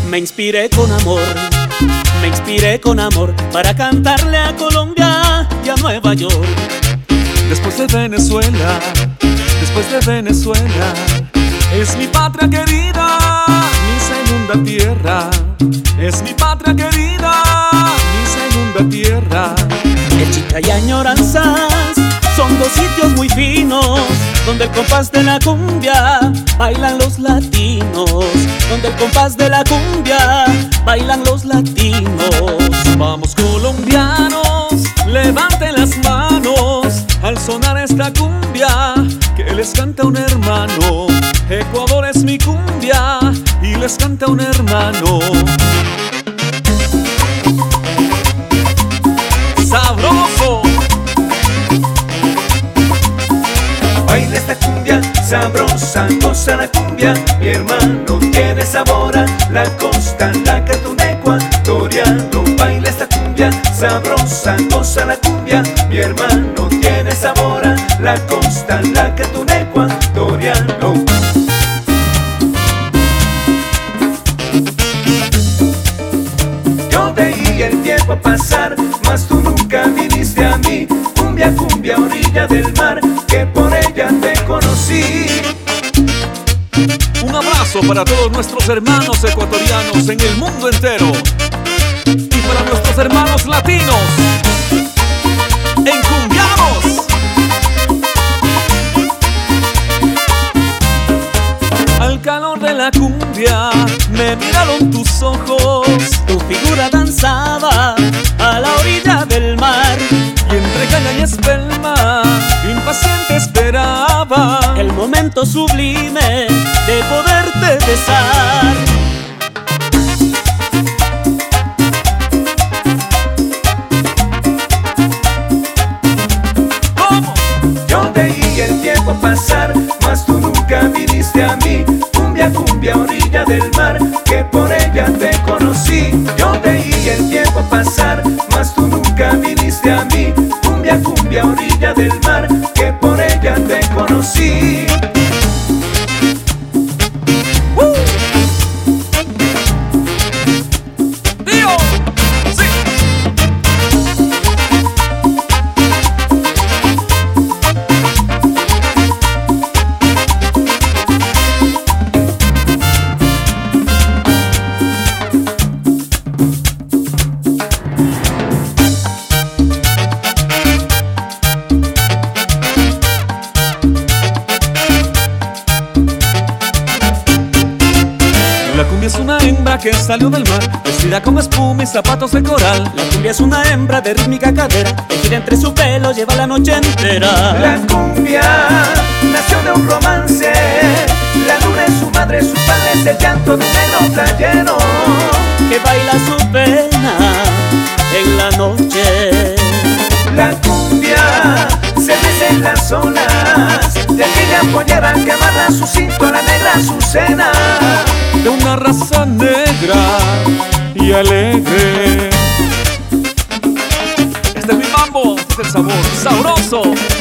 Me inspiré con amor para cantarle a Colombia y a Nueva York. Después de Venezuela, es mi patria querida, mi segunda tierra. Es mi patria querida, mi segunda tierra. El Chica y Añoranzas son dos sitios muy finos, donde el compás de la cumbia bailan los latinos. Donde el compás de la cumbia bailan los latinos. Vamos colombianos, levanten las manos al sonar esta cumbia que les canta un hermano. Ecuador es mi cumbia y les canta un hermano. ¡Sabroso! Baila esta cumbia sabrosa, goza la cumbia, mi hermano tiene sabor a la costa, la cartuna ecuatoriano. Baila esta cumbia sabrosa, goza la cumbia, mi hermano tiene sabor a la costa, la cartuna ecuatoriano. Yo veía el tiempo pasar, mas tú nunca viniste a mí. Cumbia, cumbia, orilla del mar, que por ella te conocí. Un abrazo para todos nuestros hermanos ecuatorianos en el mundo entero y para nuestros hermanos latinos encumbiados. Al calor de la cumbia me miraron tus ojos, tu figura danzaba a la orilla del mar, y entre caña y espelma impaciente esperaba el momento sublime de poderte besar. ¿Cómo? Yo veía el tiempo pasar, mas tú nunca viniste a mí. Cumbia, cumbia, orilla del mar, que por ella te conocí. Yo veía el tiempo pasar, mas tú nunca viniste a mí. Cumbia, cumbia, orilla del mar, que por ella te conocí. ¡Tío! ¡Sí! La cumbia es una hembra que salió del mar, vestida con espuma y zapatos de coral. La cumbia es una hembra de rítmica cadera, que gira entre su pelo, lleva la noche entera. La cumbia nació de un romance, la luna es su madre, su padre es el llanto de un negro playero que baila su pena en la noche. La cumbia se mece en las olas de aquella pollera que amarra su cinto a la negra Azucena. De una raza negra y alegre. Este es mi mambo, este es el sabor sabroso.